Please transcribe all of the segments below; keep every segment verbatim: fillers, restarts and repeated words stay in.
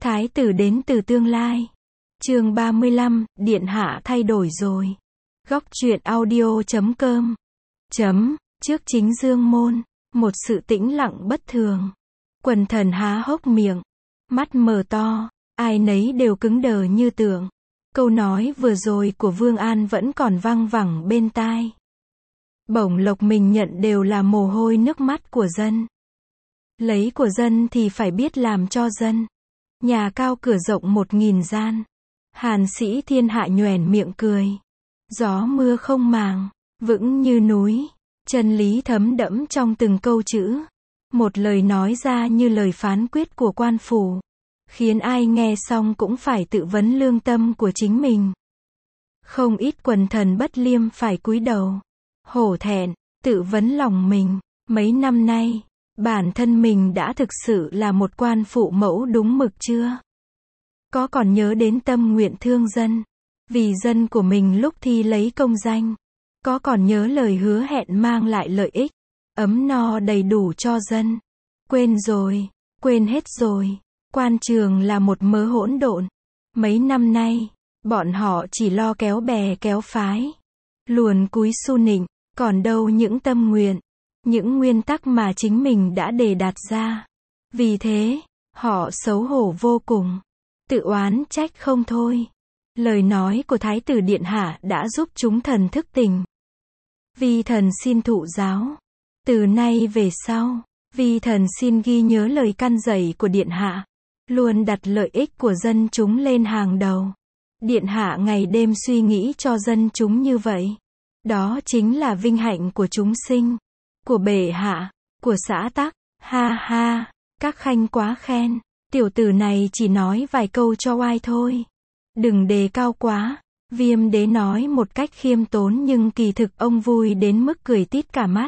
Thái tử đến từ tương lai. Chương ba mươi lăm, Điện hạ thay đổi rồi. Góc truyện audio chấm com. Chấm, trước chính dương môn, một sự tĩnh lặng bất thường. Quần thần há hốc miệng, mắt mở to, ai nấy đều cứng đờ như tượng. Câu nói vừa rồi của Vương An vẫn còn văng vẳng bên tai. Bổng lộc mình nhận đều là mồ hôi nước mắt của dân. Lấy của dân thì phải biết làm cho dân. Nhà cao cửa rộng một nghìn gian. Hàn sĩ thiên hạ nhoẻn miệng cười. Gió mưa không màng, vững như núi. Chân lý thấm đẫm trong từng câu chữ. Một lời nói ra như lời phán quyết của quan phủ. Khiến ai nghe xong cũng phải tự vấn lương tâm của chính mình. Không ít quần thần bất liêm phải cúi đầu. Hổ thẹn, tự vấn lòng mình. Mấy năm nay, bản thân mình đã thực sự là một quan phụ mẫu đúng mực chưa? Có còn nhớ đến tâm nguyện thương dân, vì dân của mình lúc thi lấy công danh? Có còn nhớ lời hứa hẹn mang lại lợi ích, ấm no đầy đủ cho dân? Quên rồi, quên hết rồi. Quan trường là một mớ hỗn độn. Mấy năm nay, bọn họ chỉ lo kéo bè kéo phái, luồn cúi su nịnh, còn đâu những tâm nguyện, những nguyên tắc mà chính mình đã đề đạt ra. Vì thế, họ xấu hổ vô cùng, tự oán trách không thôi. Lời nói của Thái tử Điện hạ đã giúp chúng thần thức tỉnh. Vi thần xin thụ giáo. Từ nay về sau, vi thần xin ghi nhớ lời căn dạy của Điện hạ, luôn đặt lợi ích của dân chúng lên hàng đầu. Điện hạ ngày đêm suy nghĩ cho dân chúng như vậy. Đó chính là vinh hạnh của chúng sinh, của bệ hạ, của xã tắc. Ha ha, các khanh quá khen. Tiểu tử này chỉ nói vài câu cho oai thôi. Đừng đề cao quá. Viêm đế nói một cách khiêm tốn nhưng kỳ thực ông vui đến mức cười tít cả mắt.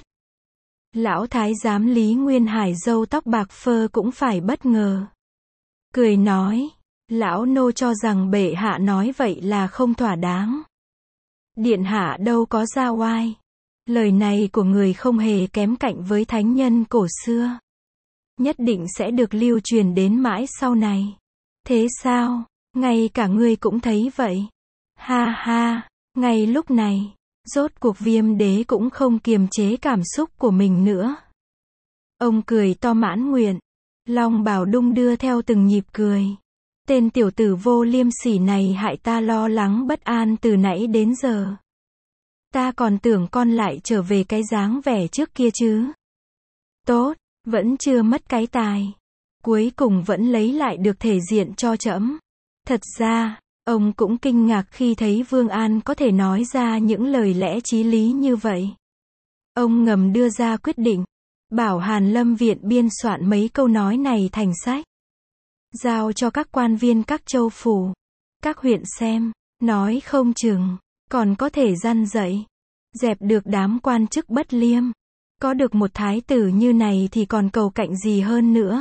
Lão thái giám Lý Nguyên Hải râu tóc bạc phơ cũng phải bất ngờ. Cười nói, lão nô cho rằng bệ hạ nói vậy là không thỏa đáng. Điện hạ đâu có ra oai. Lời này của người không hề kém cạnh với thánh nhân cổ xưa. Nhất định sẽ được lưu truyền đến mãi sau này. Thế sao? Ngay cả ngươi cũng thấy vậy. Ha ha, ngay lúc này, rốt cuộc Viêm đế cũng không kiềm chế cảm xúc của mình nữa. Ông cười to mãn nguyện. Long bào đung đưa theo từng nhịp cười. Tên tiểu tử vô liêm sỉ này hại ta lo lắng bất an từ nãy đến giờ. Ta còn tưởng con lại trở về cái dáng vẻ trước kia chứ. Tốt, vẫn chưa mất cái tài. Cuối cùng vẫn lấy lại được thể diện cho trẫm. Thật ra, ông cũng kinh ngạc khi thấy Vương An có thể nói ra những lời lẽ chí lý như vậy. Ông ngầm đưa ra quyết định, bảo Hàn Lâm Viện biên soạn mấy câu nói này thành sách. Giao cho các quan viên các châu phủ, các huyện xem, nói không chừng, còn có thể răn dạy, dẹp được đám quan chức bất liêm. Có được một thái tử như này thì còn cầu cạnh gì hơn nữa.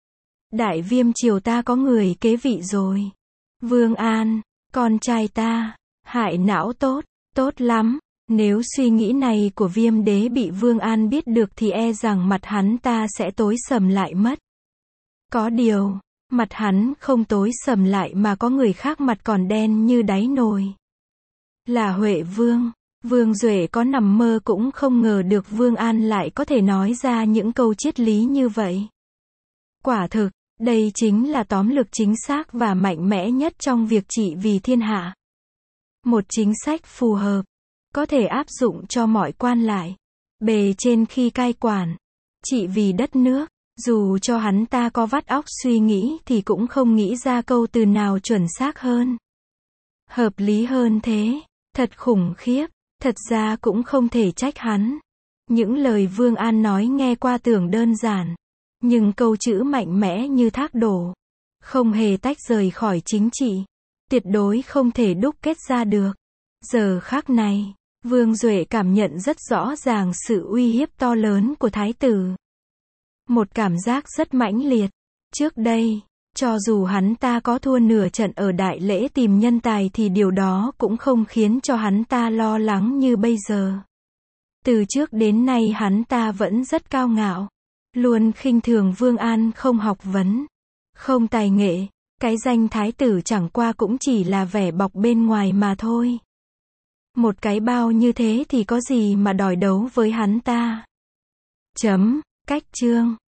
Đại Viêm triều ta có người kế vị rồi. Vương An, con trai ta, hại não tốt, tốt lắm. Nếu suy nghĩ này của Viêm đế bị Vương An biết được thì e rằng mặt hắn ta sẽ tối sầm lại mất. Có điều, mặt hắn không tối sầm lại mà có người khác mặt còn đen như đáy nồi. Là Huệ Vương. Vương Duệ có nằm mơ cũng không ngờ được Vương An lại có thể nói ra những câu triết lý như vậy. Quả thực, đây chính là tóm lược chính xác và mạnh mẽ nhất trong việc trị vì thiên hạ. Một chính sách phù hợp, có thể áp dụng cho mọi quan lại, bề trên khi cai quản, trị vì đất nước. Dù cho hắn ta có vắt óc suy nghĩ thì cũng không nghĩ ra câu từ nào chuẩn xác hơn, hợp lý hơn thế. Thật khủng khiếp. Thật ra cũng không thể trách hắn. Những lời Vương An nói nghe qua tưởng đơn giản, nhưng câu chữ mạnh mẽ như thác đổ, không hề tách rời khỏi chính trị, tuyệt đối không thể đúc kết ra được. Giờ khắc này, Vương Duệ cảm nhận rất rõ ràng sự uy hiếp to lớn của thái tử. Một cảm giác rất mãnh liệt. Trước đây, cho dù hắn ta có thua nửa trận ở đại lễ tìm nhân tài thì điều đó cũng không khiến cho hắn ta lo lắng như bây giờ. Từ trước đến nay hắn ta vẫn rất cao ngạo, luôn khinh thường Vương An không học vấn, không tài nghệ, Cái danh thái tử chẳng qua cũng chỉ là vẻ bọc bên ngoài mà thôi. Một cái bao như thế thì có gì mà đòi đấu với hắn ta. Chấm, cách chương.